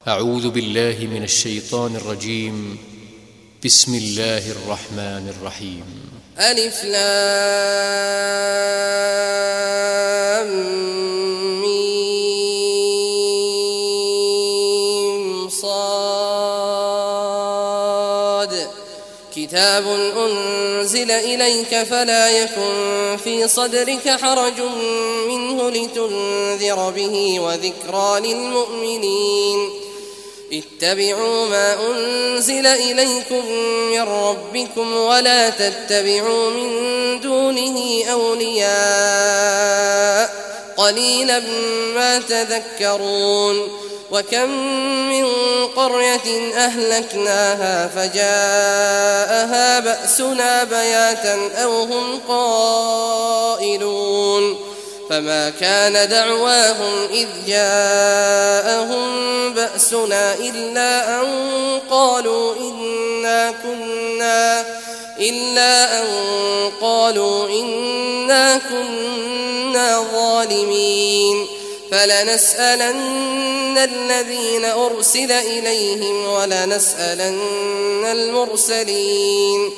أعوذ بالله من الشيطان الرجيم. بسم الله الرحمن الرحيم. ألف لام ميم صاد كتاب أنزل إليك فلا يكن في صدرك حرج منه لتنذر به وذكرى للمؤمنين. اتبعوا ما أنزل إليكم من ربكم ولا تتبعوا من دونه أولياء قليلا ما تذكرون. وكم من قرية أهلكناها فجاءها بأسنا بياتا أو هم قائلون فما كان دعواهم إذ جاءهم بأسنا إلا أن قالوا إنا كنا ظالمين. فلنسألن الذين أرسل إليهم ولنسألن المرسلين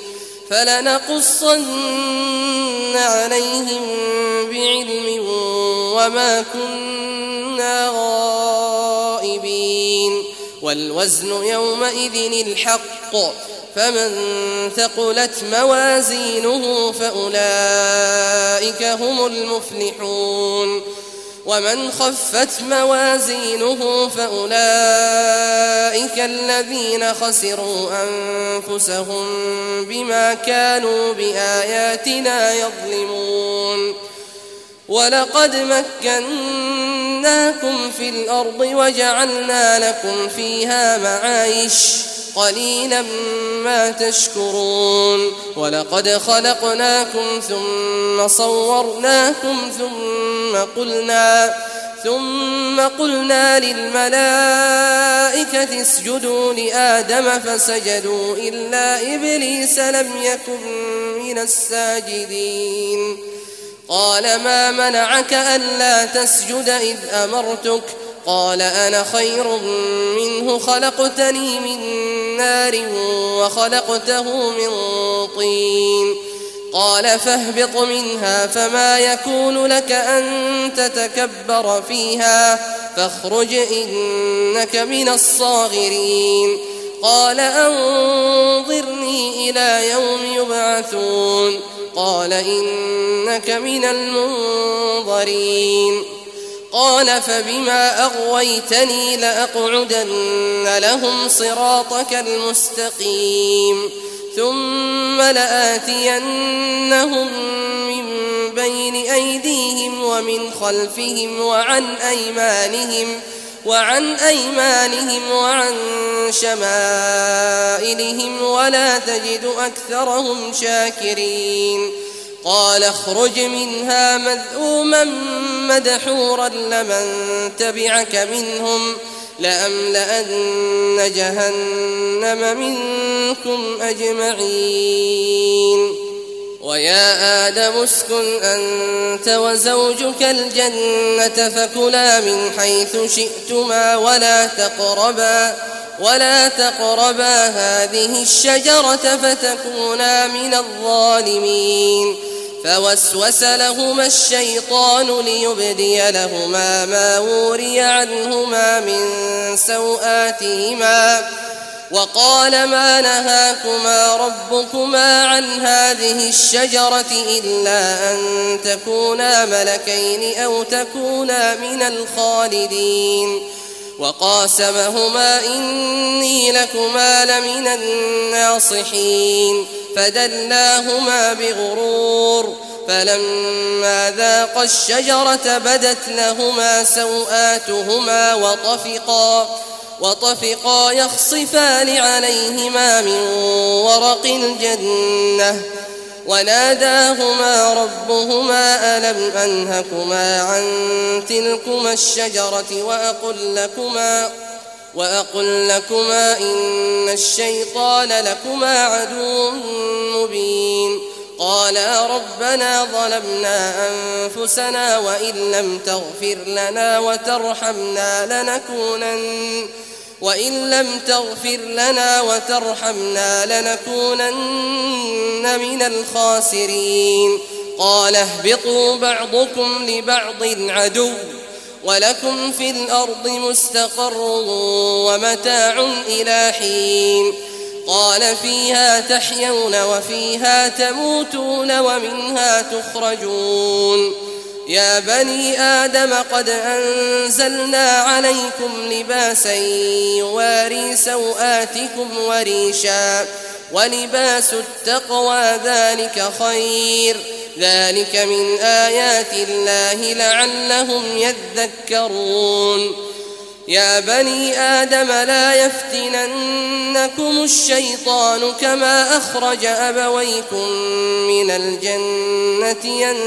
فلنقصن عليهم بعلم وما كنا غائبين. والوزن يومئذ الحق فمن ثقلت موازينه فأولئك هم المفلحون ومن خفت موازينه فأولئك الذين خسروا أنفسهم بما كانوا بآياتنا يظلمون. ولقد مكناكم في الأرض وجعلنا لكم فيها معايش قليلا ما تشكرون. ولقد خلقناكم ثم صورناكم ثم قلنا للملائكة اسجدوا لآدم فسجدوا إلا إبليس لم يكن من الساجدين. قال ما منعك ألا تسجد إذ أمرتك؟ قال أنا خير منه خلقتني من نار وخلقته من طين. قال فاهبط منها فما يكون لك أن تتكبر فيها فاخرج إنك من الصاغرين. قال أنظرني إلى يوم يبعثون. قال إنك من المنظرين. قال فبما أغويتني لأقعدن لهم صراطك المستقيم ثم لآتينهم من بين أيديهم ومن خلفهم وعن أيمانهم وعن شمائلهم ولا تجد أكثرهم شاكرين. قال اخرج منها مذءوما مدحورا لمن تبعك منهم لأملأن جهنم منكم أجمعين. ويا آدم اسكن أنت وزوجك الجنة فكلا من حيث شئتما ولا تقربا هذه الشجرة فتكونا من الظالمين. فوسوس لهما الشيطان ليبدي لهما ما وري عنهما من سوآتهما وقال ما نهاكما ربكما عن هذه الشجرة إلا أن تكونا ملكين أو تكونا من الخالدين. وقاسمهما إني لكما لمن الناصحين فدلاهما بغرور فلما ذاقا الشجرة بدت لهما سوآتهما وطفقا يخصفان عليهما من ورق الجنة وناداهما ربهما ألم أنهكما عن تلكما الشجرة وأقل لكما إن الشيطان لكما عدو مبين. قالا ربنا ظلمنا أنفسنا وإن لم تغفر لنا وترحمنا وإن لم تغفر لنا وترحمنا لنكونن من الخاسرين. قال اهبطوا بعضكم لبعض عدو ولكم في الأرض مستقر ومتاع إلى حين. قال فيها تحيون وفيها تموتون ومنها تخرجون. يا بني آدم قد أنزلنا عليكم لباسا يواري سوآتكم وريشا ولباس التقوى ذلك خير. ذلك من آيات الله لعلهم يذكرون. يا بني آدم لا يفتننكم الشيطان كما أخرج أبويكم من الجنة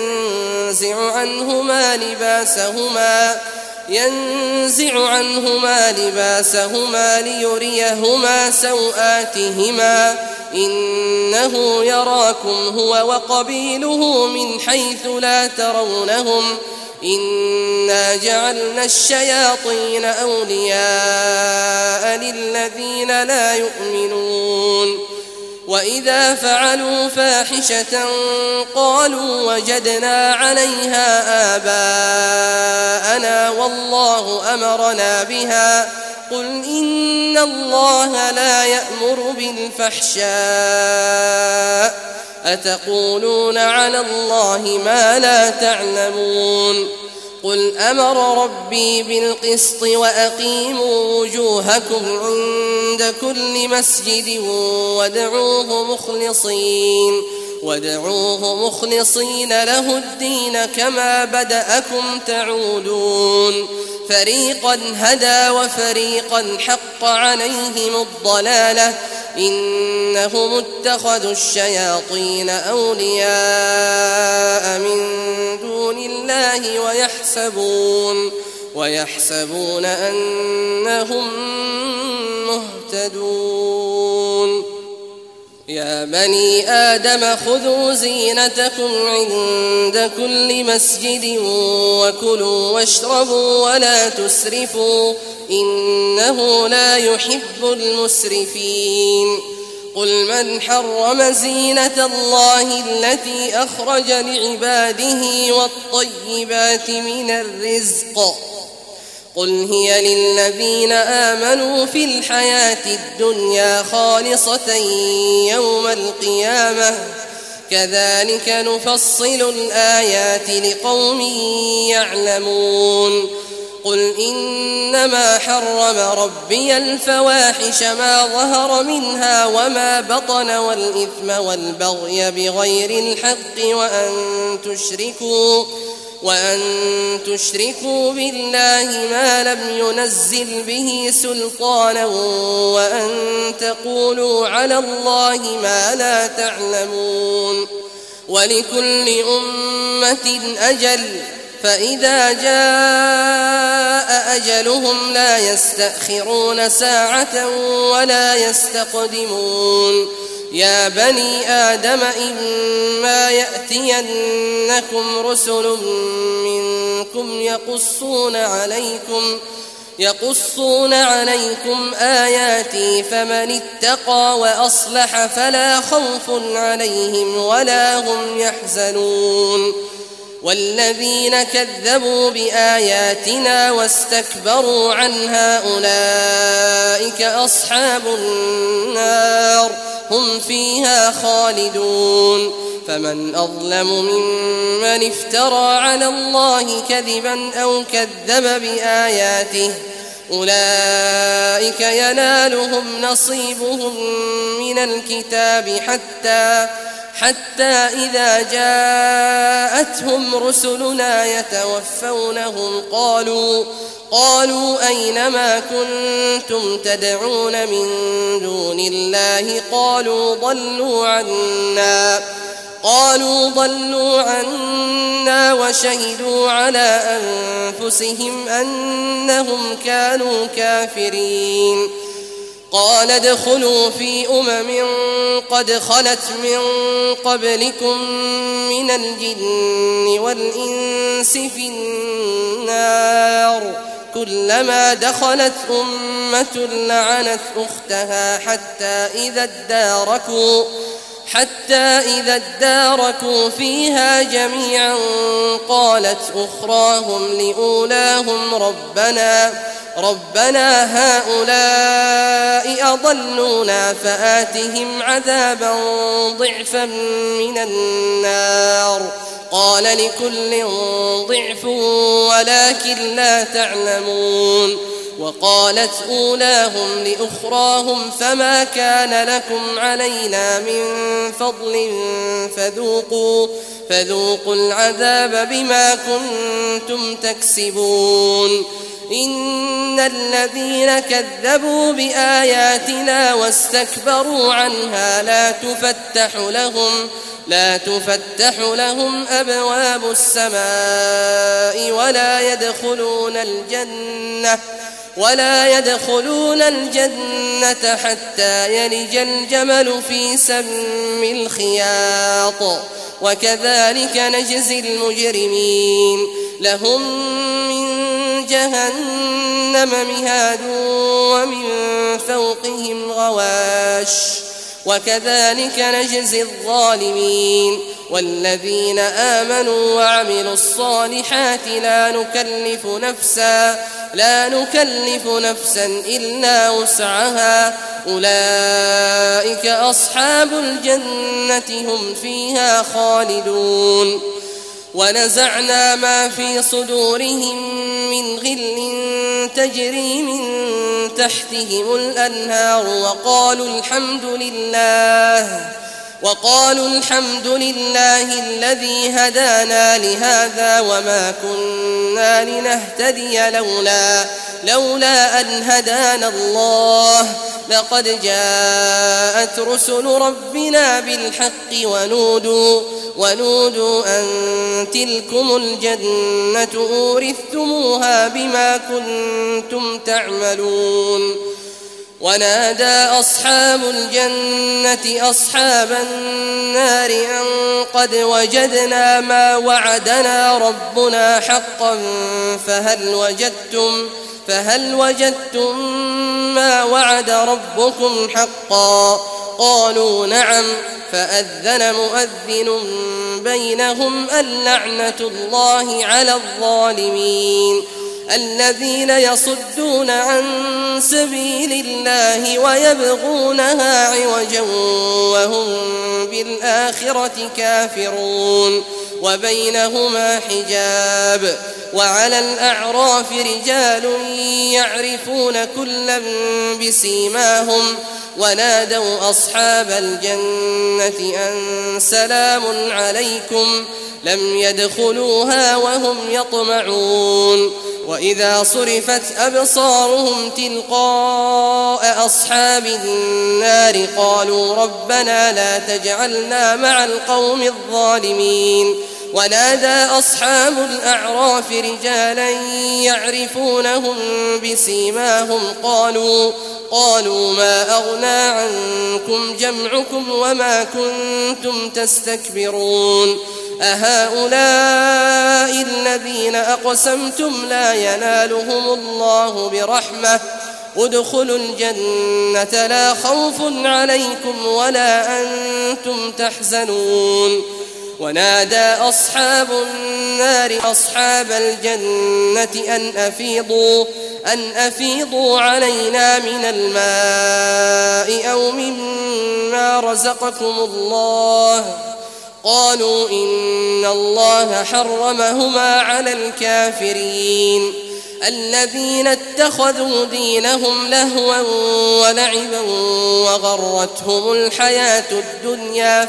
ينزع عنهما لباسهما ليريهما سوآتهما إنه يراكم هو وقبيله من حيث لا ترونهم إنا جعلنا الشياطين أولياء للذين لا يؤمنون. وإذا فعلوا فاحشة قالوا وجدنا عليها آباءنا والله أمرنا بها قل إن الله لا يأمر بالفحشاء أتقولون على الله ما لا تعلمون. قل أمر ربي بالقسط وأقيموا وجوهكم عند كل مسجد وادعوه مخلصين له الدين كما بدأكم تعودون. فريقا هدى وفريقا حق عليهم الضلالة إنهم اتخذوا الشياطين أولياء من دون الله ويحسبون أنهم مهتدون. يا بني آدم خذوا زينتكم عند كل مسجد وكلوا واشربوا ولا تسرفوا إنه لا يحب المسرفين. قل من حرم زينة الله التي أخرج لعباده والطيبات من الرزق قل هي للذين آمنوا في الحياة الدنيا خالصة يوم القيامة كذلك نفصل الآيات لقوم يعلمون. قل إنما حرم ربي الفواحش ما ظهر منها وما بطن والإثم والبغي بغير الحق وأن تشركوا بالله ما لم ينزل به سلطانا وأن تقولوا على الله ما لا تعلمون. ولكل أمة أجل فإذا جاء أجلهم لا يستأخرون ساعة ولا يستقدمون. يا بني آدم إما يأتينكم رسل منكم يقصون عليكم آياتي فمن اتقى وأصلح فلا خوف عليهم ولا هم يحزنون. والذين كذبوا بآياتنا واستكبروا عنها أولئك أصحاب النار هم فيها خالدون. فمن أظلم ممن افترى على الله كذبا أو كذب بآياته أولئك ينالهم نصيبهم من الكتاب حتى إذا جاءتهم رسلنا يتوفونهم قالوا أين ما كنتم تدعون من دون الله قالوا ضلوا عنا وشهدوا على أنفسهم أنهم كانوا كافرين. قال ادخلوا في قد خلت من قبلكم من الجن والإنس في النار كلما دخلت أمة لعنت أختها حتى إذا اداركوا فيها جميعا قالت أخراهم لأولاهم ربنا هؤلاء أضلونا فآتهم عذابا ضعفا من النار قال لكل ضعف ولكن لا تعلمون وقالت أولاهم لأخراهم فما كان لكم علينا من فضل فذوقوا العذاب بما كنتم تكسبون إن الذين كذبوا بآياتنا واستكبروا عنها لا تفتح لهم أبواب السماء ولا يدخلون الجنة حتى يلج الجمل في سم الخياط وكذلك نجزي المجرمين لهم من جهنم مهاد ومن فوقهم غواش وكذلك نجزي الظالمين والذين آمنوا وعملوا الصالحات لا نكلف نفسا إلا وسعها أولئك أصحاب الجنة هم فيها خالدون ونزعنا ما في صدورهم من غل تجري من تحتهم الأنهار وقالوا الحمد لله الذي هدانا لهذا وما كنا لنهتدي لولا أن هدانا الله لقد جاءت رسل ربنا بالحق ونودوا أن تلكم الجنة أورثتموها بما كنتم تعملون ونادى أصحاب الجنة أصحاب النار أن قد وجدنا ما وعدنا ربنا حقا فهل وجدتم ما وعد ربكم حقا قالوا نعم فأذن مؤذن بينهم اللعنة الله على الظالمين الذين يصدون عن سبيل الله ويبغونها عوجا وهم بالآخرة كافرون وبينهما حجاب وعلى الأعراف رجال يعرفون كلا بسيماهم ونادوا أصحاب الجنة أن سلام عليكم لم يدخلوها وهم يطمعون وإذا صرفت أبصارهم تلقاء أصحاب النار قالوا ربنا لا تجعلنا مع القوم الظالمين ونادى أصحاب الأعراف رجالا يعرفونهم بسيماهم قالوا ما أغنى عنكم جمعكم وما كنتم تستكبرون أهؤلاء الذين أقسمتم لا ينالهم الله برحمة ادخلوا الجنة لا خوف عليكم ولا أنتم تحزنون ونادى أصحاب النار أصحاب الجنة أن أفيضوا علينا من الماء أو مما رزقكم الله قالوا إن الله حرمهما على الكافرين الذين اتخذوا دينهم لهوا ولعبا وغرتهم الحياة الدنيا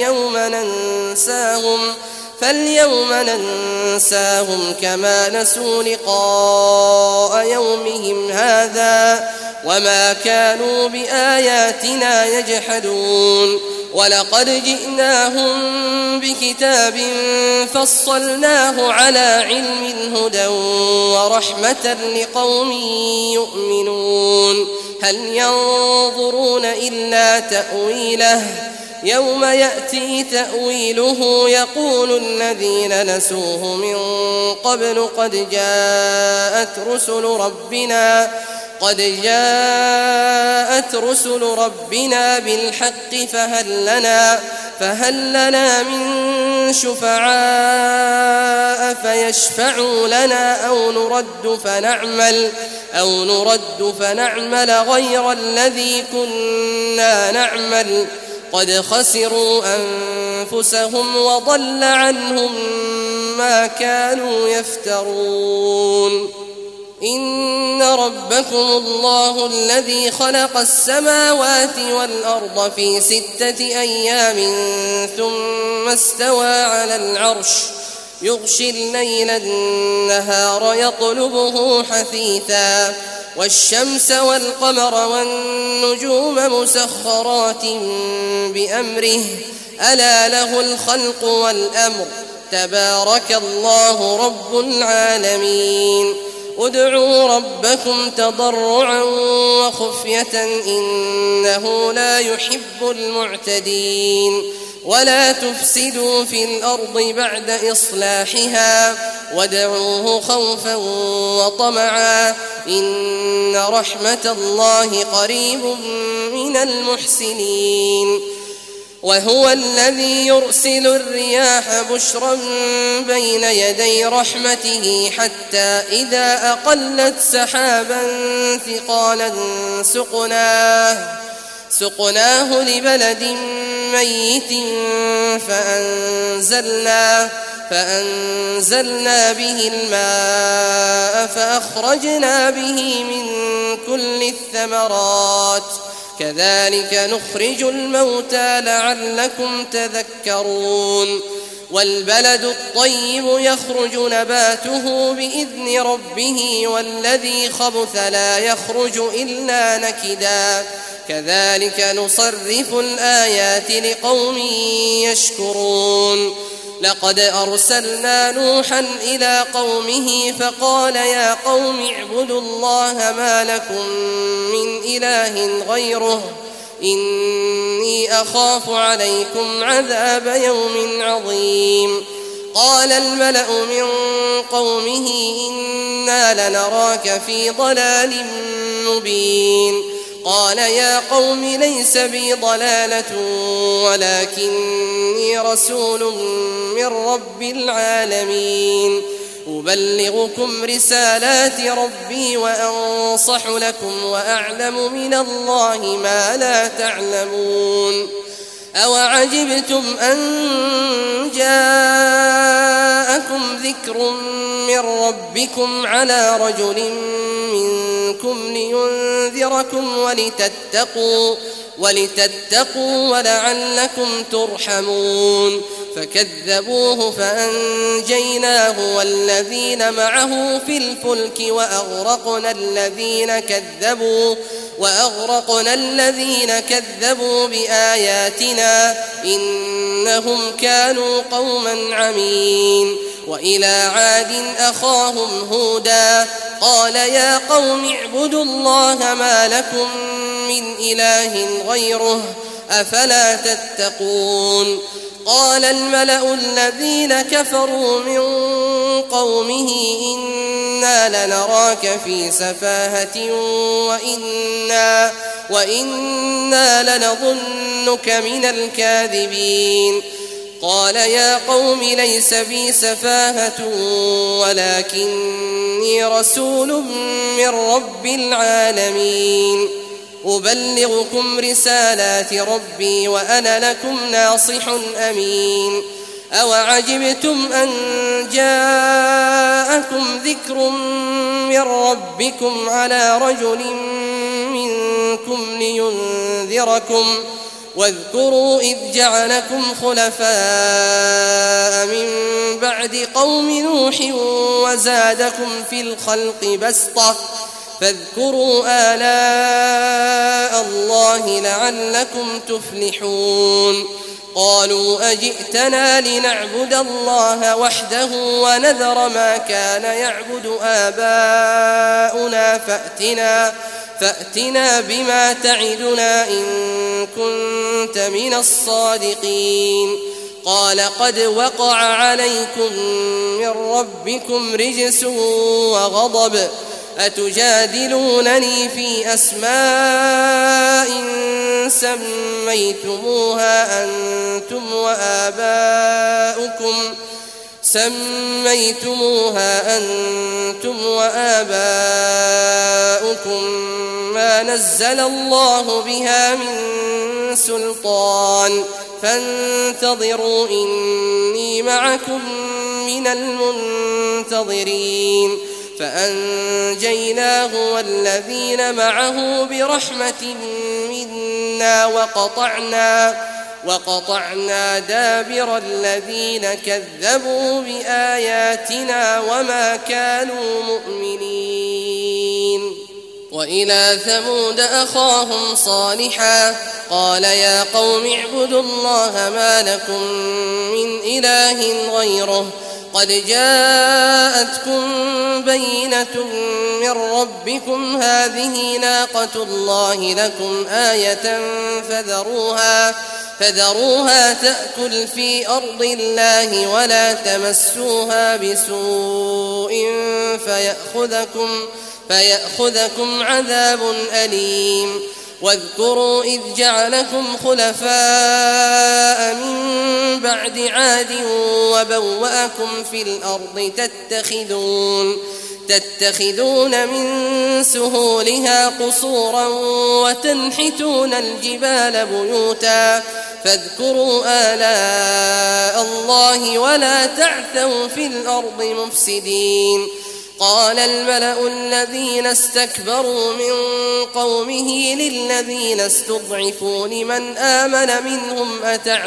فاليوم ننساهم كما نسوا لقاء يومهم هذا وما كانوا بآياتنا يجحدون ولقد جئناهم بكتاب فصلناه على علم هدى ورحمة لقوم يؤمنون هل ينظرون إلا تأويله يوم يأتي تأويله يقول الذين نسوه من قبل قد جاءت رسل ربنا بالحق فهل لنا من شفعاء فيشفعوا لنا أو نرد فنعمل غير الذي كنا نعمل قد خسروا أنفسهم وضل عنهم ما كانوا يفترون. إن ربكم الله الذي خلق السماوات والأرض في 6 أيام ثم استوى على العرش يغشي الليل النهار يطلبه حثيثا والشمس والقمر والنجوم مسخرات بأمره ألا له الخلق والأمر تبارك الله رب العالمين. ادعوا ربكم تضرعا وخفية إنه لا يحب المعتدين. ولا تفسدوا في الأرض بعد إصلاحها وادعوه خوفا وطمعا إن رحمة الله قريب من المحسنين. وهو الذي يرسل الرياح بشرا بين يدي رحمته حتى إذا أقلت سحابا ثقالا سقناه لبلد ميت فأنزلنا به الماء فأخرجنا به من كل الثمرات كذلك نخرج الموتى لعلكم تذكرون. والبلد الطيب يخرج نباته بإذن ربه والذي خبث لا يخرج إلا نكدا كذلك نصرف الآيات لقوم يشكرون. لقد أرسلنا نوحا إلى قومه فقال يا قوم اعبدوا الله ما لكم من إله غيره إني أخاف عليكم عذاب يوم عظيم. قال الملأ من قومه إنا لنراك في ضلال مبين. قال يا قوم ليس بي ضلالة ولكني رسول من رب العالمين أبلغكم رسالات ربي وأنصح لكم وأعلم من الله ما لا تعلمون. أوعجبتم أن جاءكم ذكر من ربكم على رجل منكم لينذركم ولتتقوا ولعلكم ترحمون. فكذبوه فأنجيناه والذين معه في الفلك وأغرقنا الذين كذبوا بآياتنا إنهم كانوا قوما عمين. وإلى عاد أخاهم هودا قال يا قوم اعبدوا الله ما لكم من إله غيره أفلا تتقون. قال الملأ الذين كفروا من قومه إنا لنراك في سفاهة وإنا لنظنك من الكاذبين. قال يا قوم ليس بي سفاهة ولكني رسول من رب العالمين أبلغكم رسالات ربي وأنا لكم ناصح أمين. أوعجبتم أن جاءكم ذكر من ربكم على رجل منكم لينذركم واذكروا إذ جعلكم خلفاء من بعد قوم نوح وزادكم في الخلق بسطة فاذكروا آلاء الله لعلكم تفلحون. قالوا أجئتنا لنعبد الله وحده ونذر ما كان يعبد آباؤنا فأتنا بما تعدنا إن كنت من الصادقين قال قد وقع عليكم من ربكم رجس وغضب أتجادلونني في أسماء سميتموها أنتم وآباؤكم ما نزل الله بها من سلطان فانتظروا إني معكم من المنتظرين فأنجيناه والذين معه برحمة منا وقطعنا دابر الذين كذبوا بآياتنا وما كانوا مؤمنين وإلى ثمود أخاهم صالحا قال يا قوم اعبدوا الله ما لكم من إله غيره قد جاءتكم بينة من ربكم هذه ناقة الله لكم آية فذروها تأكل في أرض الله ولا تمسوها بسوء فيأخذكم عذاب أليم واذكروا إذ جعلكم خلفاء من بعد عاد وبوأكم في الأرض تتخذون من سهولها قصورا وتنحتون الجبال بيوتا فاذكروا آلاء الله ولا تعثوا في الأرض مفسدين قال الملأ الذين استكبروا من قومه للذين استضعفوا لمن آمن منهم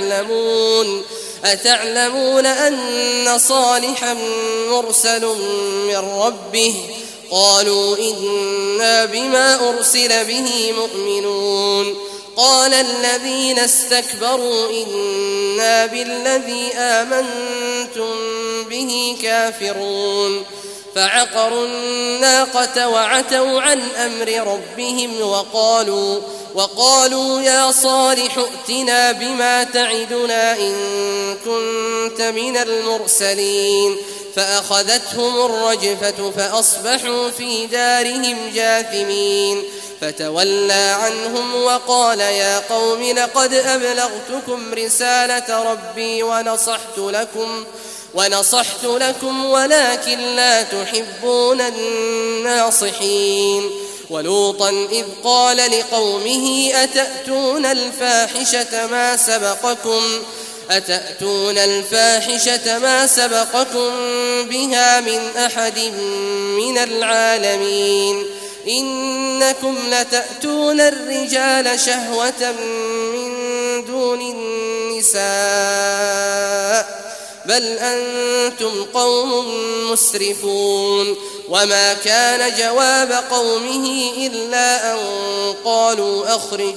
أتعلمون أن صالحا مرسل من ربه قالوا إنا بما أرسل به مؤمنون قال الذين استكبروا إنا بالذي آمنتم به كافرون فعقروا الناقة وعتوا عن أمر ربهم وقالوا يا صالح ائتنا بما تعدنا إن كنت من المرسلين فأخذتهم الرجفة فأصبحوا في دارهم جاثمين فتولى عنهم وقال يا قوم لقد أبلغتكم رسالة ربي ونصحت لكم ولكن لا تحبون الناصحين ولوطا إذ قال لقومه أتأتون الفاحشة ما سبقكم بها من أحد من العالمين إنكم لتأتون الرجال شهوة من دون النساء بل أنتم قوم مسرفون وما كان جواب قومه إلا أن قالوا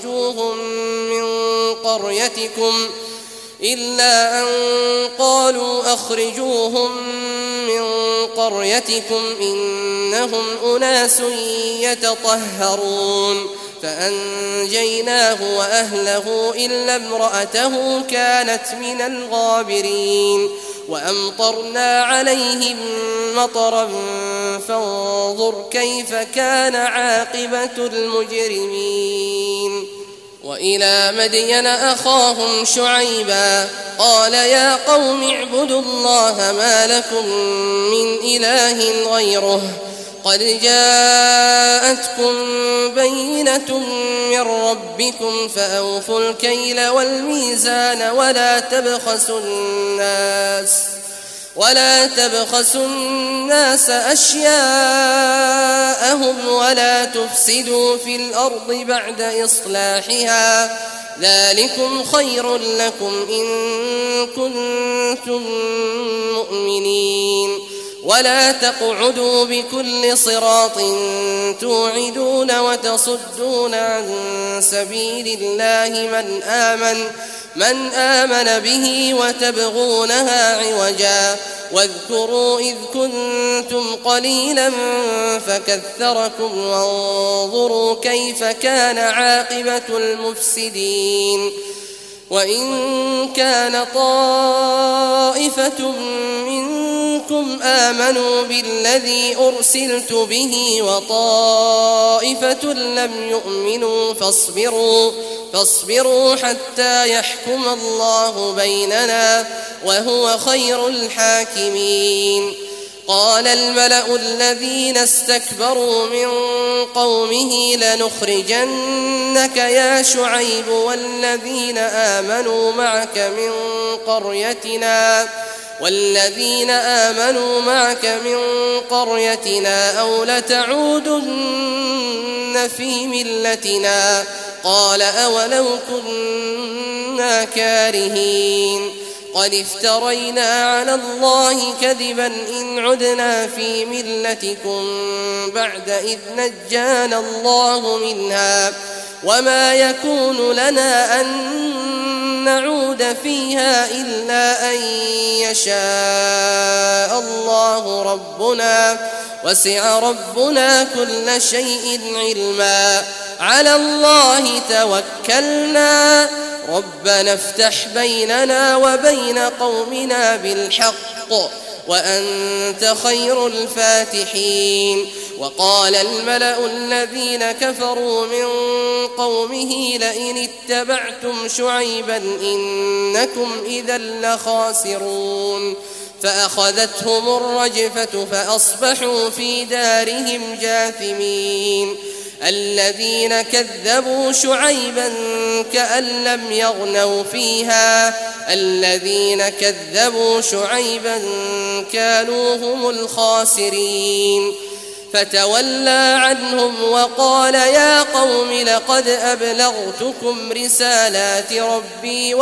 أخرجوهم من قريتكم إنهم أناس يتطهرون فأنجيناه وأهله إلا امرأته كانت من الغابرين وأمطرنا عليهم مطرا فانظر كيف كان عاقبة المجرمين وإلى مدين أخاهم شعيبا قال يا قوم اعبدوا الله ما لكم من إله غيره قد جاءتكم بينة من ربكم فأوفوا الكيل والميزان ولا تبخسوا الناس أشياءهم ولا تفسدوا في الأرض بعد إصلاحها ذلكم خير لكم إن كنتم مؤمنين ولا تقعدوا بكل صراط توعدون وتصدون عن سبيل الله من آمن به وتبغونها عوجا واذكروا إذ كنتم قليلا فكثركم وانظروا كيف كان عاقبة المفسدين وإن كان طائفة منكم آمنوا بالذي أرسلت به وطائفة لم يؤمنوا فاصبروا حتى يحكم الله بيننا وهو خير الحاكمين. قال الملأ الذين استكبروا من قومه لنخرجنك يا شعيب والذين آمنوا معك من قريتنا أو لتعودن في ملتنا قال أولو كنا كارهين قد افترينا على الله كذبا إن عدنا في ملتكم بعد إذ نجانا الله منها وما يكون لنا أن نعود فيها إلا أن يشاء الله ربنا وسع ربنا كل شيء علما على الله توكلنا ربنا افتح بيننا وبين قومنا بالحق وأنت خير الفاتحين. وقال الملأ الذين كفروا من قومه لئن اتبعتم شعيبا إنكم إذا لخاسرون فأخذتهم الرجفة فأصبحوا في دارهم جاثمين. الذين كذبوا شعيبا كأن لم يغنوا فيها الذين كذبوا شعيبا كانوا هم الخاسرين فتولى عنهم وقال يا قوم لقد أبلغتكم رسالات ربي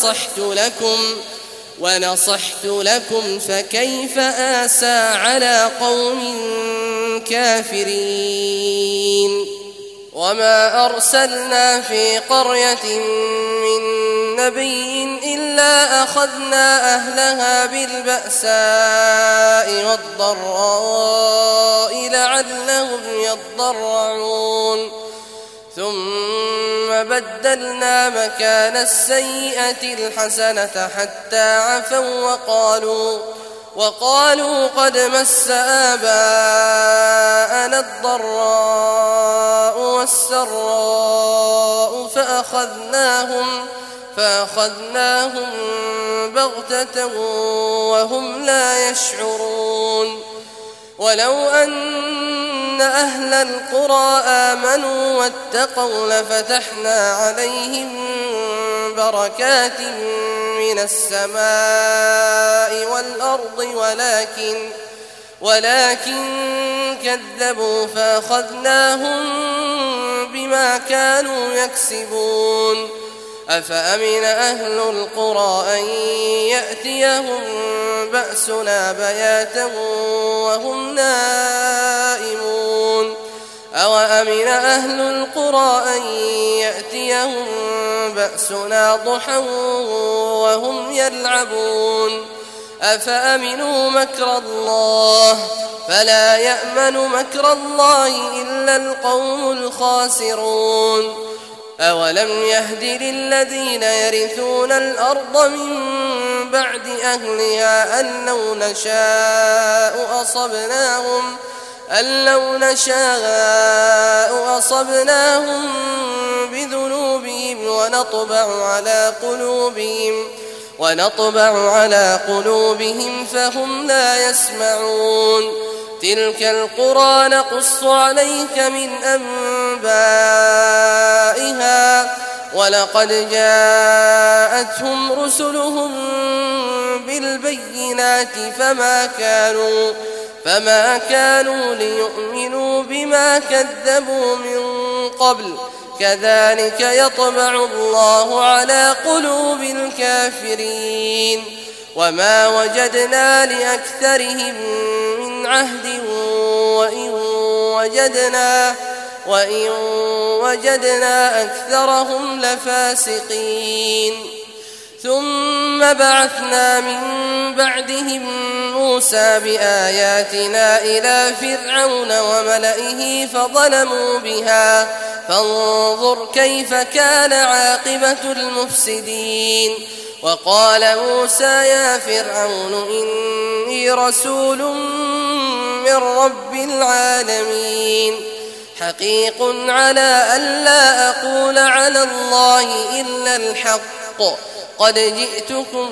ونصحت لكم فكيف آسى على قوم كافرين. وما أرسلنا في قرية من نبي إلا أخذنا أهلها بالبأساء والضراء لعلهم يضرعون ثم بدلنا مكان السيئة الحسنة حتى عفوا وقالوا قد مس آباءنا الضراء والسراء فأخذناهم بغتة وهم لا يشعرون. ولو أن أهل القرى آمنوا واتقوا لفتحنا عليهم بركات من السماء والأرض ولكن كذبوا فأخذناهم بما كانوا يكسبون. أفأمن أهل القرى أن يأتيهم بأسنا بياتا وهم نائمون أوأمن أهل القرى أن يأتيهم بأسنا ضحى وهم يلعبون أفأمنوا مكر الله فلا يأمن مكر الله إلا القوم الخاسرون. أولم يهد للذين يرثون الأرض من بعد أهلها أن لو نشاء أصبناهم بذنوبهم ونطبع على قلوبهم فهم لا يسمعون. تلك القرى نقص عليك من أنبائها ولقد جاءتهم رسلهم بالبينات فما كانوا ليؤمنوا بما كذبوا من قبل كذلك يطبع الله على قلوب الكافرين. وما وجدنا لأكثرهم من عهد وإن وجدنا أكثرهم لفاسقين ثم بعثنا من بعدهم موسى بآياتنا إلى فرعون وملئه فظلموا بها فانظر كيف كان عاقبة المفسدين وقال موسى يا فرعون إني رسول من رب العالمين حقيق على ألا أقول على الله إلا الحق قد جئتكم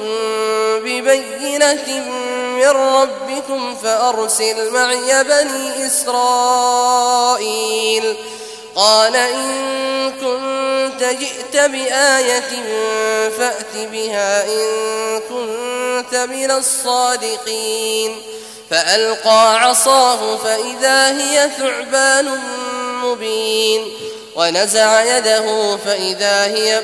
ببينة من ربكم فأرسل معي بني إسرائيل قال إن كنت جئت بآية فأت بها إن كنت من الصادقين فألقى عصاه فإذا هي ثعبان مبين ونزع يده فإذا هي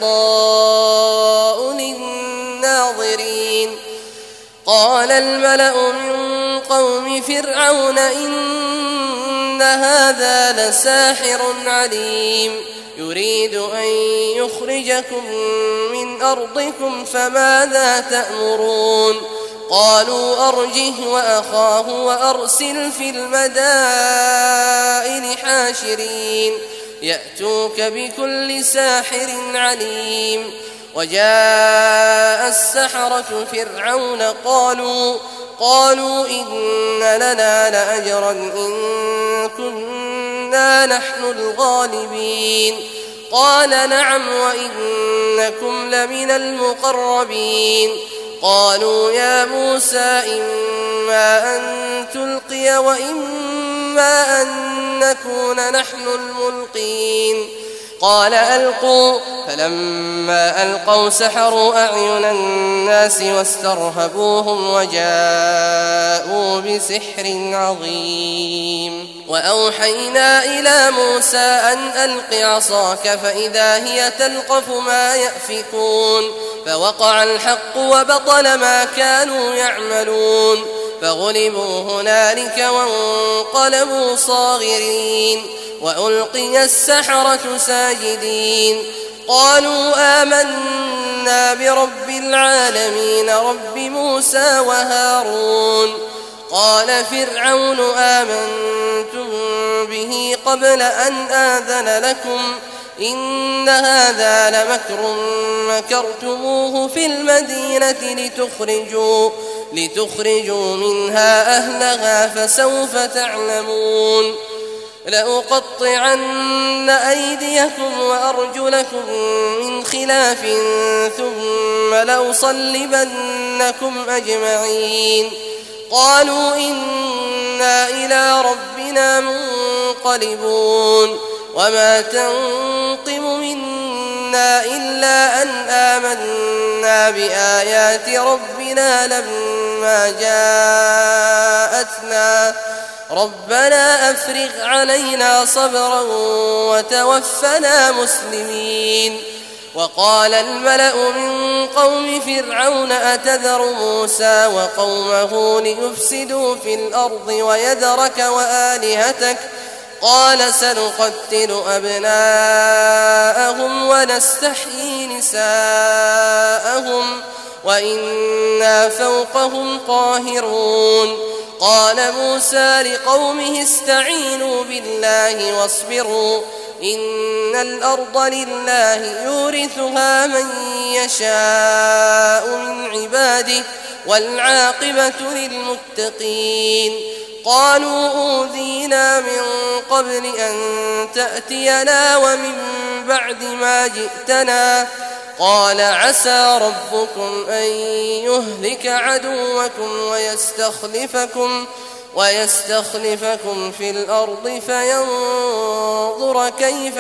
بيضاء للناظرين قال الملأ من قوم فرعون إن هذا لساحر عليم يريد أن يخرجكم من أرضكم فماذا تأمرون قالوا أرجه وأخاه وأرسل في المدائن حاشرين يأتوك بكل ساحر عليم وجاء السحرة فرعون قالوا إن لنا لأجرا إن كنا نحن الغالبين قال نعم وإنكم لمن المقربين قالوا يا موسى إما أن تلقي وإما أن نكون نحن الملقين قال ألقوا فلما ألقوا سحروا أعين الناس واسترهبوهم وجاءوا بسحر عظيم وأوحينا إلى موسى أن ألق عصاك فإذا هي تلقف ما يأفكون فوقع الحق وبطل ما كانوا يعملون فغلبوا هنالك وانقلبوا صاغرين وألقي السحرة ساجدين قالوا آمنا برب العالمين رب موسى وهارون قال فرعون آمنتم به قبل أن آذن لكم إن هذا لمكر مكرتموه في المدينة لتخرجوا منها أهلها فسوف تعلمون لأقطعن أيديكم وأرجلكم من خلاف ثم لأصلبنكم أجمعين قالوا إنا إلى ربنا منقلبون وما تنقم منا إلا أن آمنا بآيات ربنا لما جاءتنا ربنا أفرغ علينا صبرا وتوفنا مسلمين وقال الملأ من قوم فرعون أتذر موسى وقومه ليفسدوا في الأرض ويذرك وآلهتك قال سنقتل أبناءهم ونستحيي نساءهم وإنا فوقهم قاهرون قال موسى لقومه استعينوا بالله واصبروا إن الأرض لله يورثها من يشاء من عباده والعاقبة للمتقين قالوا أوذينا من قبل أن تأتينا ومن بعد ما جئتنا قال عسى ربكم أن يهلك عدوكم ويستخلفكم في الأرض فينظر كيف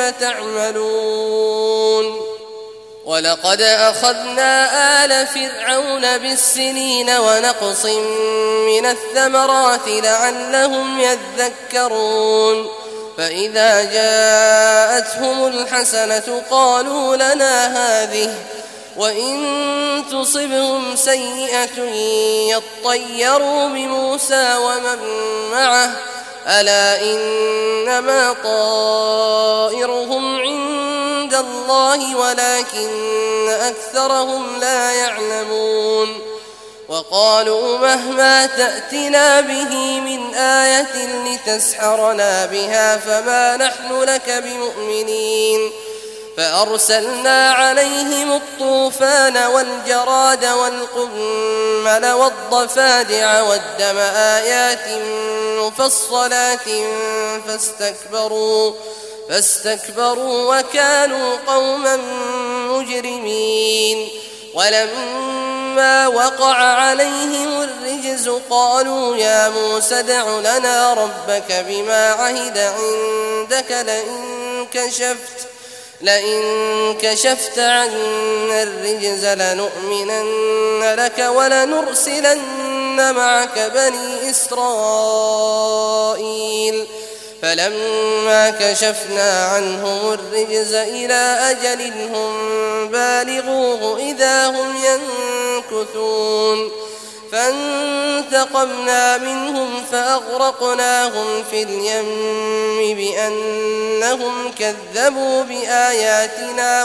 تعملون ولقد أخذنا آل فرعون بالسنين ونقص من الثمرات لعلهم يذكرون فإذا جاءتهم الحسنة قالوا لنا هذه وإن تصبهم سيئة يطيروا بموسى ومن معه ألا إنما طائرهم عند الله ولكن أكثرهم لا يعلمون وقالوا مهما تأتنا به من آية لتسحرنا بها فما نحن لك بمؤمنين فأرسلنا عليهم الطوفان والجراد والقمل والضفادع والدم آيات مفصلات فاستكبروا وكانوا قوما مجرمين ولما وقع عليهم الرجز قالوا يا موسى ادع لنا ربك بما عهد عندك لئن كشفت عنا الرجز لنؤمنن لك ولنرسلن معك بني إسرائيل فلما كشفنا عنهم الرجز إلى أجل هم بالغوه إذا هم ينكثون فانتقمنا منهم فأغرقناهم في اليم بأنهم كذبوا بآياتنا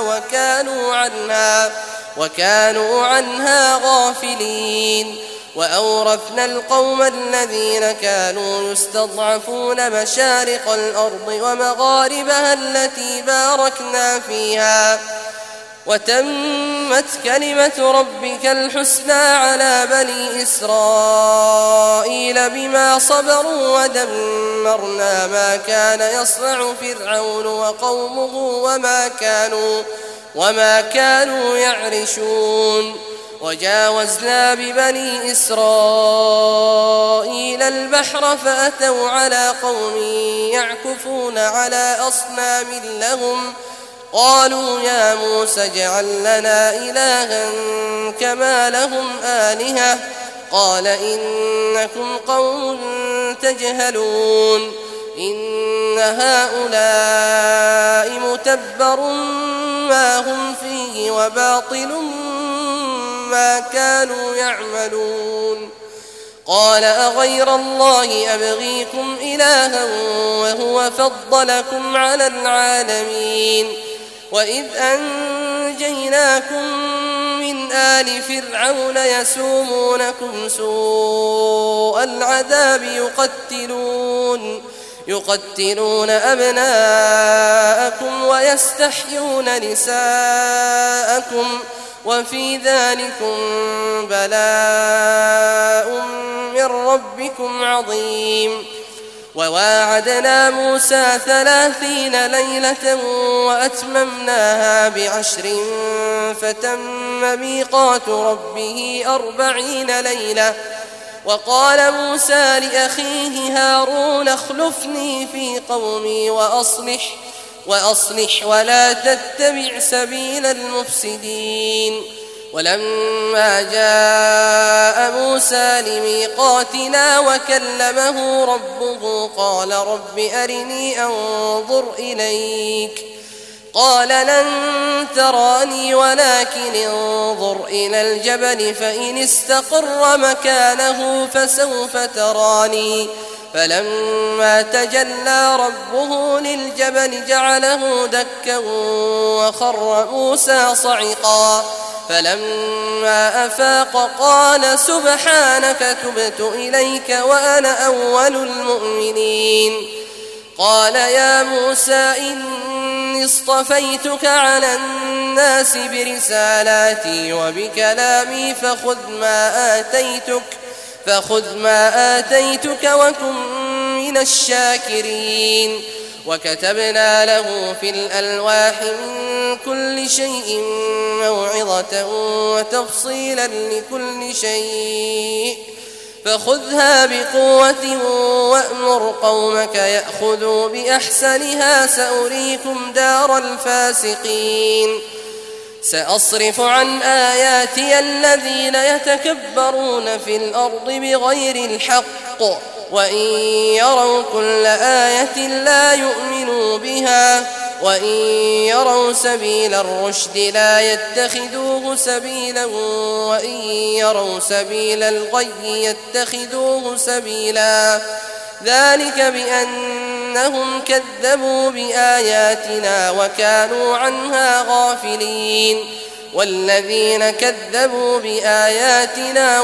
وكانوا عنها غافلين وأورثنا القوم الذين كانوا يستضعفون مشارق الأرض ومغاربها التي باركنا فيها وتمت كلمة ربك الحسنى على بني إسرائيل بما صبروا ودمرنا ما كان يصنع فرعون وقومه وما كانوا يعرشون وجاوزنا ببني إسرائيل البحر فأتوا على قوم يعكفون على أصنام لهم قالوا يا موسى اجعل لنا إلها كما لهم آلهة قال إنكم قوم تجهلون إن هؤلاء متبر ما هم فيه وباطل ما كانوا يعملون قال أغير الله أبغيكم إلها وهو فضلكم على العالمين وإذ أنجيناكم من آل فرعون يسومونكم سوء العذاب يقتلون أبناءكم ويستحيون نساءكم وفي ذلكم بلاء من ربكم عظيم وواعدنا موسى 30 ليلة وأتممناها ب10 فتم ميقات ربه 40 ليلة وقال موسى لأخيه هارون اخلفني في قومي وأصلح ولا تتبع سبيل المفسدين ولما جاء موسى لميقاتنا وكلمه ربه قال رب أرني أنظر إليك قال لن تراني ولكن انظر إلى الجبل فإن استقر مكانه فسوف تراني فلما تجلى ربه للجبل جعله دكا وخر موسى صعقا فلما أفاق قال سبحانك تبت إليك وأنا أول المؤمنين قال يا موسى إني اصطفيتك على الناس برسالاتي وبكلامي فخذ ما آتيتك وكن من الشاكرين وكتبنا له في الألواح من كل شيء موعظة وتفصيلا لكل شيء فخذها بقوة وأمر قومك يأخذوا بأحسنها سأريكم دار الفاسقين سأصرف عن آياتي الذين يتكبرون في الأرض بغير الحق وإن يروا كل آية لا يؤمنوا بها وإن يروا سبيل الرشد لا يتخذوه سبيلا وإن يروا سبيل الغي يتخذوه سبيلا ذلك بأنهم كذبوا بآياتنا وكانوا عنها غافلين والذين كذبوا بآياتنا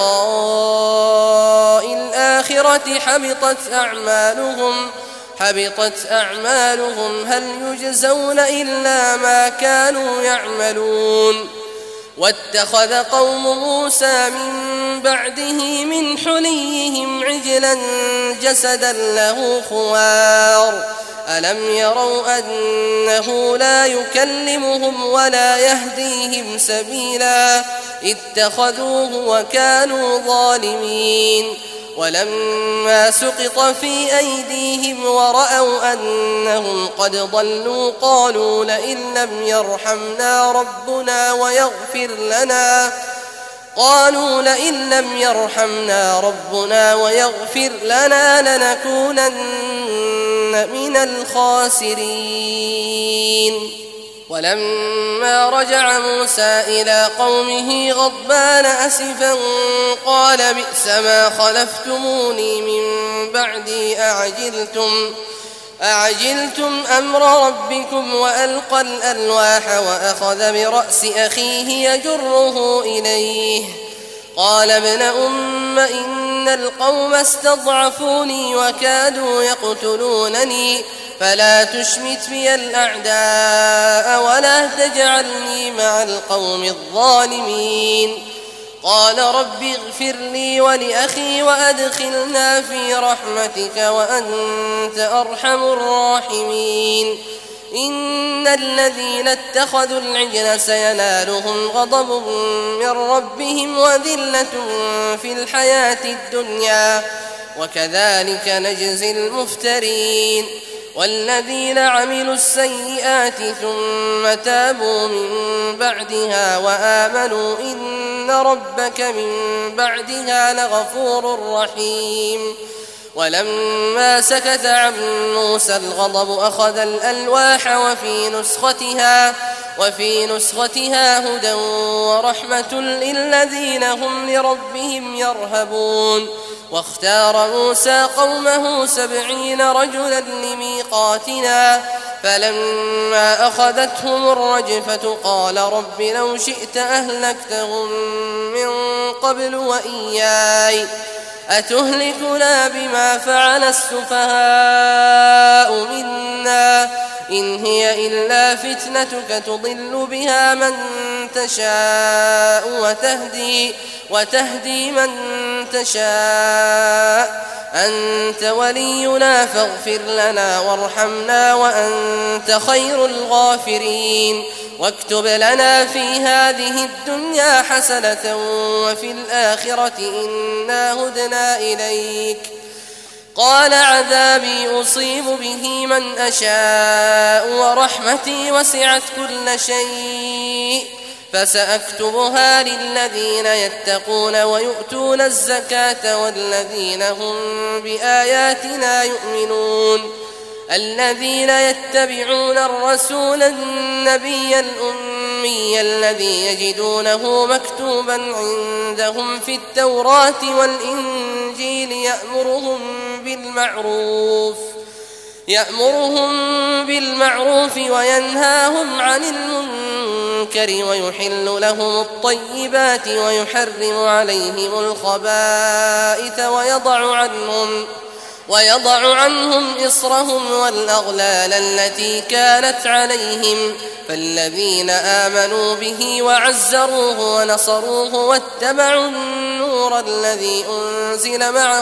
ولقاء الآخرة حبطت أعمالهم هل يجزون إلا ما كانوا يعملون واتخذ قوم موسى من بعده من حليهم عجلا جسدا له خوار ألم يروا أنه لا يكلمهم ولا يهديهم سبيلا اتخذوه وكانوا ظالمين ولما سقط في أيديهم ورأوا أنهم قد ضلوا قالوا لئن لم يرحمنا ربنا ويغفر لنا لنكونن من الخاسرين ولما رجع موسى إلى قومه غضبان أسفا قال بئس ما خلفتموني من بعدي أعجلتم أمر ربكم وألقى الألواح وأخذ برأس أخيه يجره إليه قال ابن أم إن القوم استضعفوني وكادوا يقتلونني فلا تشمت بي الأعداء ولا تجعلني مع القوم الظالمين قال رب اغفر لي ولأخي وأدخلنا في رحمتك وأنت أرحم الراحمين إن الذين اتخذوا العجل سينالهم غضب من ربهم وذلة في الحياة الدنيا وكذلك نجزي المفترين والذين عملوا السيئات ثم تابوا من بعدها وآمنوا إن ربك من بعدها لغفور رحيم ولما سكت عن موسى الغضب أخذ الألواح وفي نسختها هدى ورحمة للذين هم لربهم يرهبون واختار موسى قومه 70 رجلا لميقاتنا فلما أخذتهم الرجفة قال رب لو شئت أهلكتهم من قبل وإياي أتهلكنا بما فعل السفهاء منا إن هي إلا فتنتك تضل بها من تشاء وتهدي من تشاء أنت ولينا فاغفر لنا وارحمنا وأنت خير الغافرين واكتب لنا في هذه الدنيا حسنة وفي الآخرة إنا هدنا إليك قال عذابي أصيب به من أشاء ورحمتي وسعت كل شيء فسأكتبها للذين يتقون ويؤتون الزكاة والذين هم بآياتنا يؤمنون الذين يتبعون الرسول النبي الأمي الذي يجدونه مكتوبا عندهم في التوراة والإنجيل يأمرهم بالمعروف وينهاهم عن المنكر ويحل لهم الطيبات ويحرم عليهم الخبائث ويضع عنهم إصرهم والأغلال التي كانت عليهم فالذين آمنوا به وعزروه ونصروه واتبعوا النور الذي أنزل معه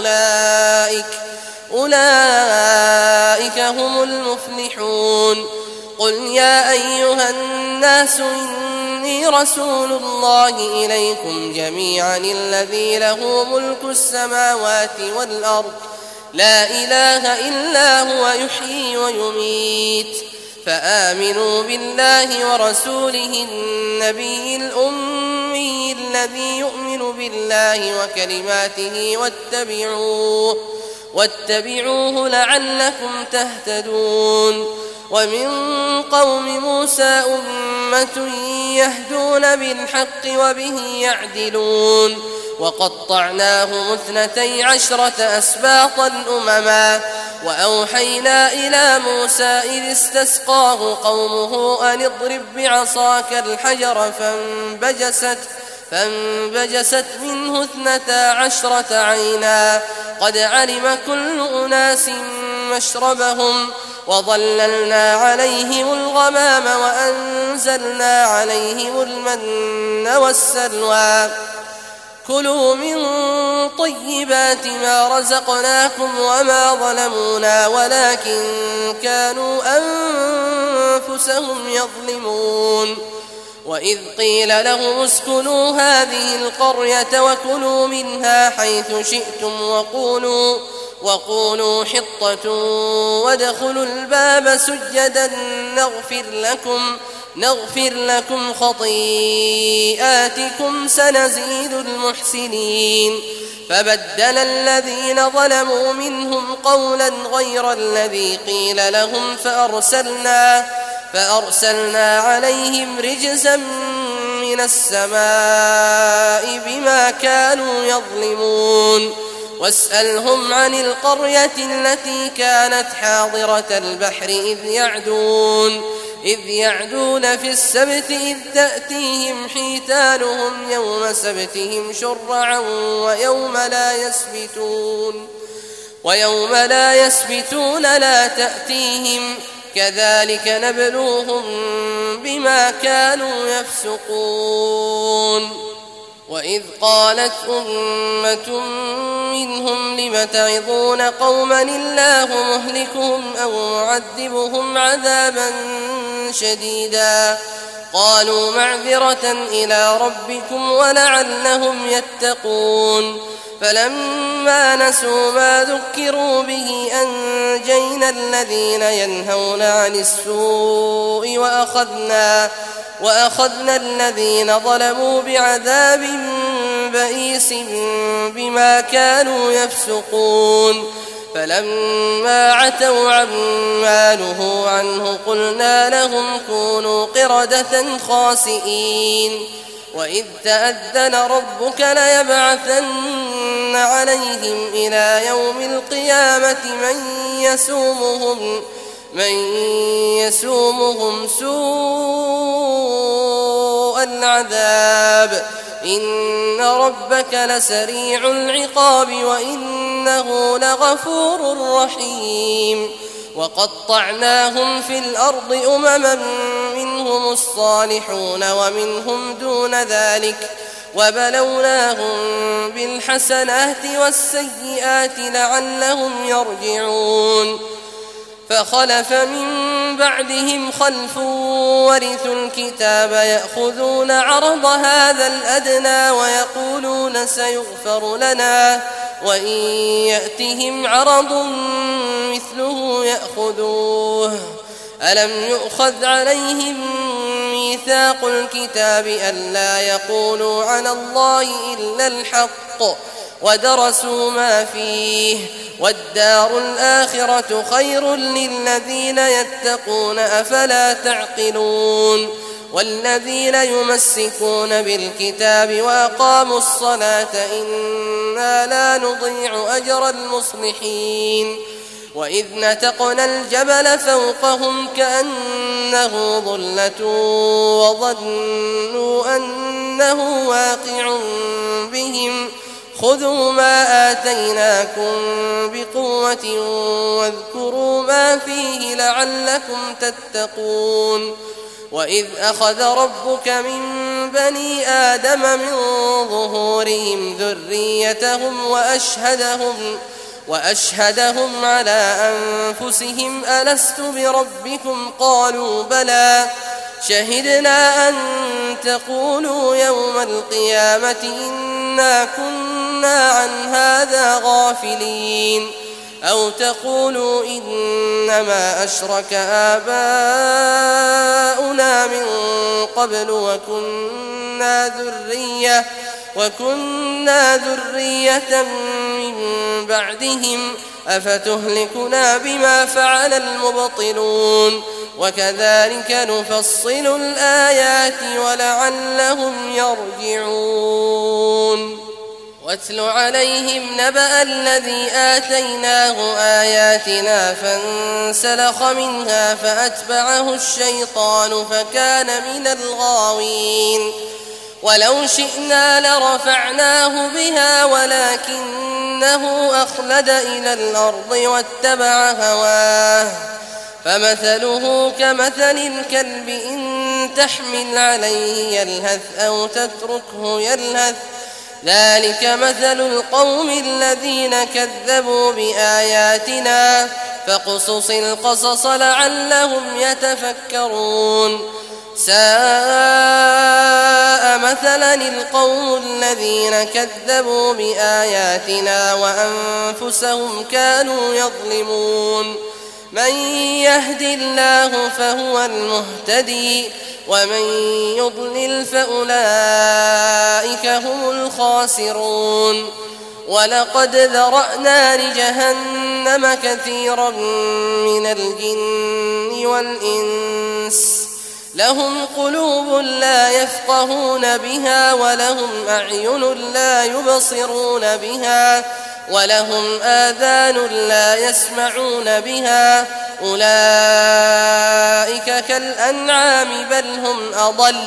أولئك هم المفلحون قل يا أيها الناس إني رسول الله إليكم جميعا الذي له ملك السماوات والأرض لا إله إلا هو يحيي ويميت فآمنوا بالله ورسوله النبي الأمي الذي يؤمن بالله وكلماته واتبعوه لعلكم تهتدون ومن قوم موسى أمة يهدون بالحق وبه يعدلون وقطعناهم 12 أسباطا أمما وأوحينا إلى موسى إذ استسقاه قومه أن اضرب بعصاك الحجر فانبجست منه 12 عينا قد علم كل أناس مشربهم وظللنا عليهم الغمام وأنزلنا عليهم المن والسلوى كلوا من طيبات ما رزقناكم وما ظلمونا ولكن كانوا أنفسهم يظلمون وإذ قيل لهم اسكنوا هذه القرية وكلوا منها حيث شئتم وقولوا حطة وادخلوا الباب سجدا نغفر لكم خطيئاتكم سنزيد المحسنين فبدل الذين ظلموا منهم قولا غير الذي قيل لهم فأرسلنا عليهم رجزا من السماء بما كانوا يظلمون واسألهم عن القرية التي كانت حاضرة البحر إذ يعدون في السبت إذ تأتيهم حيتانهم يوم سبتهم شرعا ويوم لا يسبتون لا تأتيهم كذلك نبلوهم بما كانوا يفسقون وإذ قالت أمة منهم لم تعظون قوما الله مهلكهم أو معذبهم عذابا شديدا قالوا معذرة إلى ربكم ولعلهم يتقون فلما نسوا ما ذكروا به أنجينا الذين ينهون عن السوء وأخذنا الذين ظلموا بعذاب بئيس بما كانوا يفسقون فلما عتوا عما نهوا عنه قلنا لهم كونوا قردة خاسئين وإذ تأذن ربك ليبعثن عليهم إلى يوم القيامة من يسومهم سوء العذاب إن ربك لسريع العقاب وإنه لغفور رحيم وقطعناهم في الأرض أمما منهم الصالحون ومنهم دون ذلك وبلوناهم بالحسنات والسيئات لعلهم يرجعون فخلف من بعدهم خلف ورثوا الكتاب يأخذون عرض هذا الأدنى ويقولون سيغفر لنا وإن يأتهم عرض مثله يأخذوه ألم يؤخذ عليهم ميثاق الكتاب ألا يقولوا على الله إلا الحق ودرسوا ما فيه والدار الآخرة خير للذين يتقون أفلا تعقلون والذين يمسكون بالكتاب وأقاموا الصلاة إنا لا نضيع أجر المصلحين وإذ نتقنا الجبل فوقهم كأنه ظلة وظنوا أنه واقع بهم خذوا ما آتيناكم بقوة واذكروا ما فيه لعلكم تتقون وإذ أخذ ربك من بني آدم من ظهورهم ذريتهم وأشهدهم على أنفسهم ألست بربكم قالوا بلى شهدنا أن تقولوا يوم القيامة إنا كنا عن هذا غافلين أو تقولوا إنما أشرك آباؤنا من قبل وكنا ذرية من بعدهم أفتهلكنا بما فعل المبطلون وكذلك نفصل الآيات ولعلهم يرجعون واتل عليهم نبأ الذي آتيناه آياتنا فانسلخ منها فأتبعه الشيطان فكان من الغاوين ولو شئنا لرفعناه بها ولكنه أخلد إلى الأرض واتبع هواه فمثله كمثل الكلب إن تحمل عليه يلهث أو تتركه يلهث ذلك مثل القوم الذين كذبوا بآياتنا فاقصص القصص لعلهم يتفكرون ساء مثلا القوم الذين كذبوا بآياتنا وأنفسهم كانوا يظلمون من يهد الله فهو المهتدي ومن يضلل فأولئك هم الخاسرون ولقد ذرأنا لجهنم كثيرا من الجن والإنس لهم قلوب لا يفقهون بها ولهم أعين لا يبصرون بها ولهم آذان لا يسمعون بها أولئك كالأنعام بل هم أضل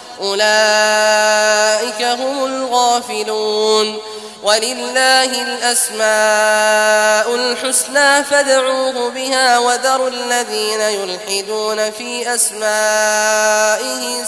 أولئك هم الغافلون ولله الأسماء الحسنى فادعوه بها وذروا الذين يلحدون في أسمائه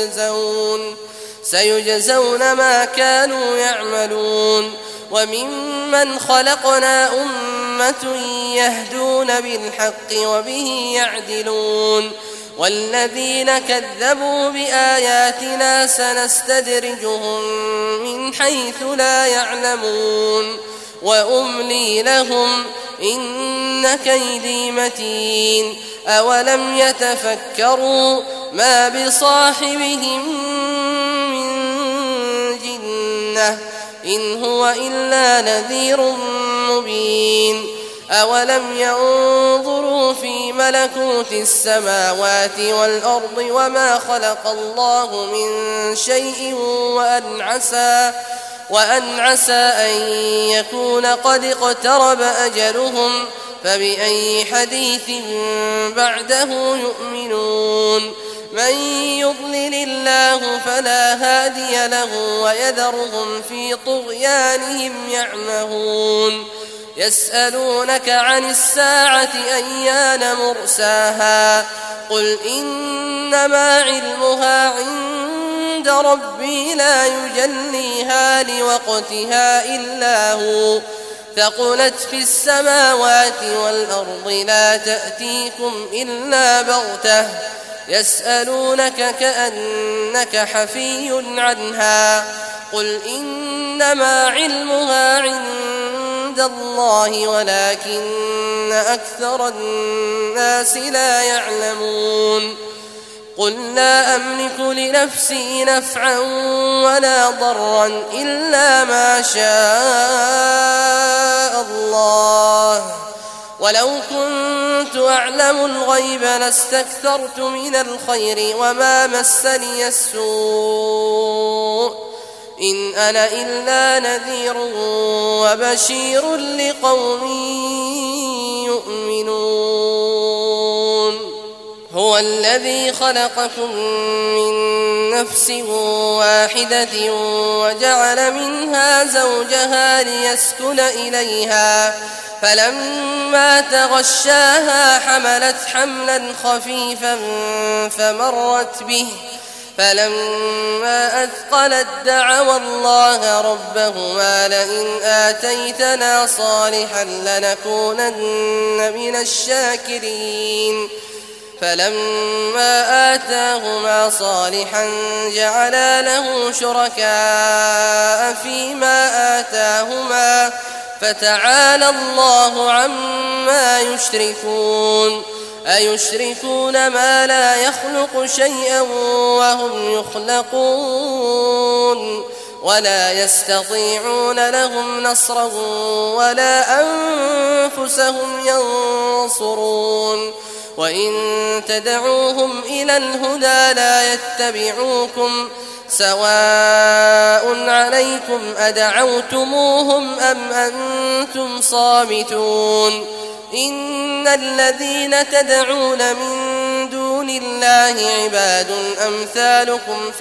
سيجزون ما كانوا يعملون وممن خلقنا أمة يهدون بالحق وبه يعدلون والذين كذبوا بآياتنا سنستدرجهم من حيث لا يعلمون وأملي لهم إن كيدي متين أولم يتفكروا ما بصاحبهم من جنة إن هو إلا نذير مبين أولم ينظروا في ملكوت السماوات والأرض وما خلق الله من شيء وأن عسى أن يكون قد اقترب أجلهم فبأي حديث بعده يؤمنون من يضلل الله فلا هادي له ويذرهم في طغيانهم يعمهون يسألونك عن الساعة أيان مرساها قل إنما علمها عند ربي لا يجليها لوقتها إلا هو ثقلت في السماوات والأرض لا تأتيكم إلا بغتة يسألونك كأنك حفي عنها قل إنما علمها عند الله ولكن أكثر الناس لا يعلمون قل لا أملك لنفسي نفعا ولا ضرا إلا ما شاء الله ولو كنت أعلم الغيب لاستكثرت من الخير وما مسني السوء إن أنا إلا نذير وبشير لقوم يؤمنون هو الذي خلقكم من نفس واحدة وجعل منها زوجها ليسكن إليها فلما تغشاها حملت حملا خفيفا فمرت به فلما أثقلت دعوا الله ربهما لئن آتيتنا صالحا لنكونن من الشاكرين فلما آتاهما صالحا جعلا له شركاء فيما آتاهما فتعالى الله عما يشركون أيشركون ما لا يخلق شيئا وهم يخلقون ولا يستطيعون لهم نصرا ولا أنفسهم ينصرون وإن تدعوهم إلى الهدى لا يتبعوكم سواء عليكم أدعوتموهم أم أنتم صامتون إن الذين تدعون من دون الله عباد أمثالكم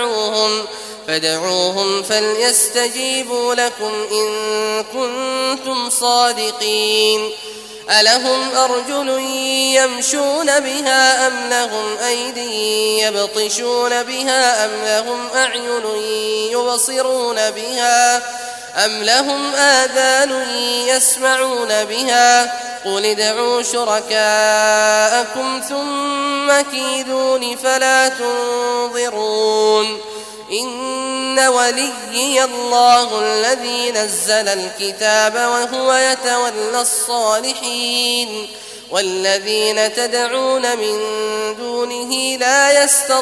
فادعوهم فليستجيبوا لكم إن كنتم صادقين ألهم أرجل يمشون بها أم لهم أيدي يبطشون بها أم لهم أعين يبصرون بها أم لهم آذان يسمعون بها قل ادعوا شركاءكم ثم كيدون فلا تنظرون إن وليي الله الذي نزل الكتاب وهو يتولى الصالحين والذين تدعون من دونه لا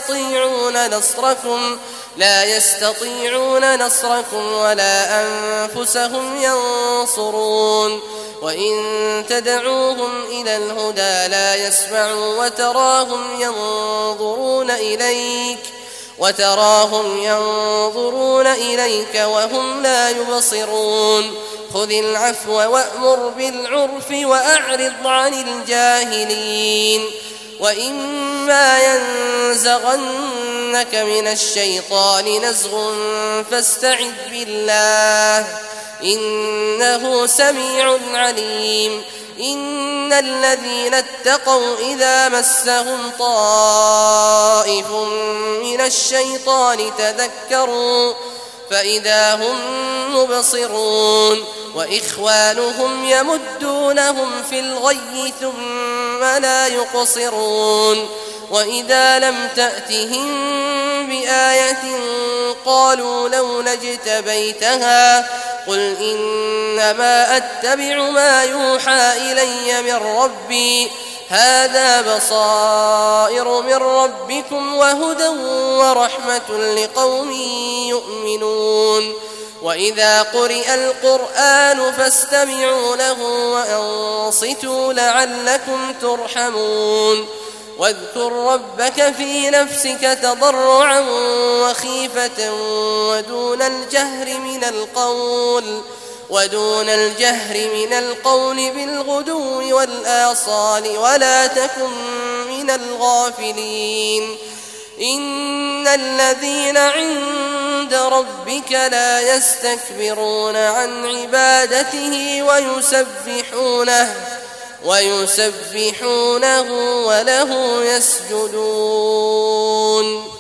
يستطيعون نصركم ولا أنفسهم ينصرون وإن تدعوهم إلى الهدى لا يسمعوا وتراهم ينظرون إليك وهم لا يبصرون خذ العفو وأمر بالعرف وأعرض عن الجاهلين وإما ينزغنك من الشيطان نزغ فاستعذ بالله إنه سميع عليم إن الذين اتقوا إذا مسهم طائف من الشيطان تذكروا فإذا هم مبصرون وإخوانهم يمدونهم في الغي ثم لا يقصرون وإذا لم تأتهم بآية قالوا لولا اجتبيتها قل إنما أتبع ما يوحى إلي من ربي هذا بصائر من ربكم وهدى ورحمة لقوم يؤمنون وإذا قرئ القرآن فاستمعوا له وأنصتوا لعلكم ترحمون واذكر ربك في نفسك تضرعا وخيفة ودون الجهر من القول بالغدو والآصال ولا تكن من الغافلين إن الذين عند ربك لا يستكبرون عن عبادته ويسبحونه وله يسجدون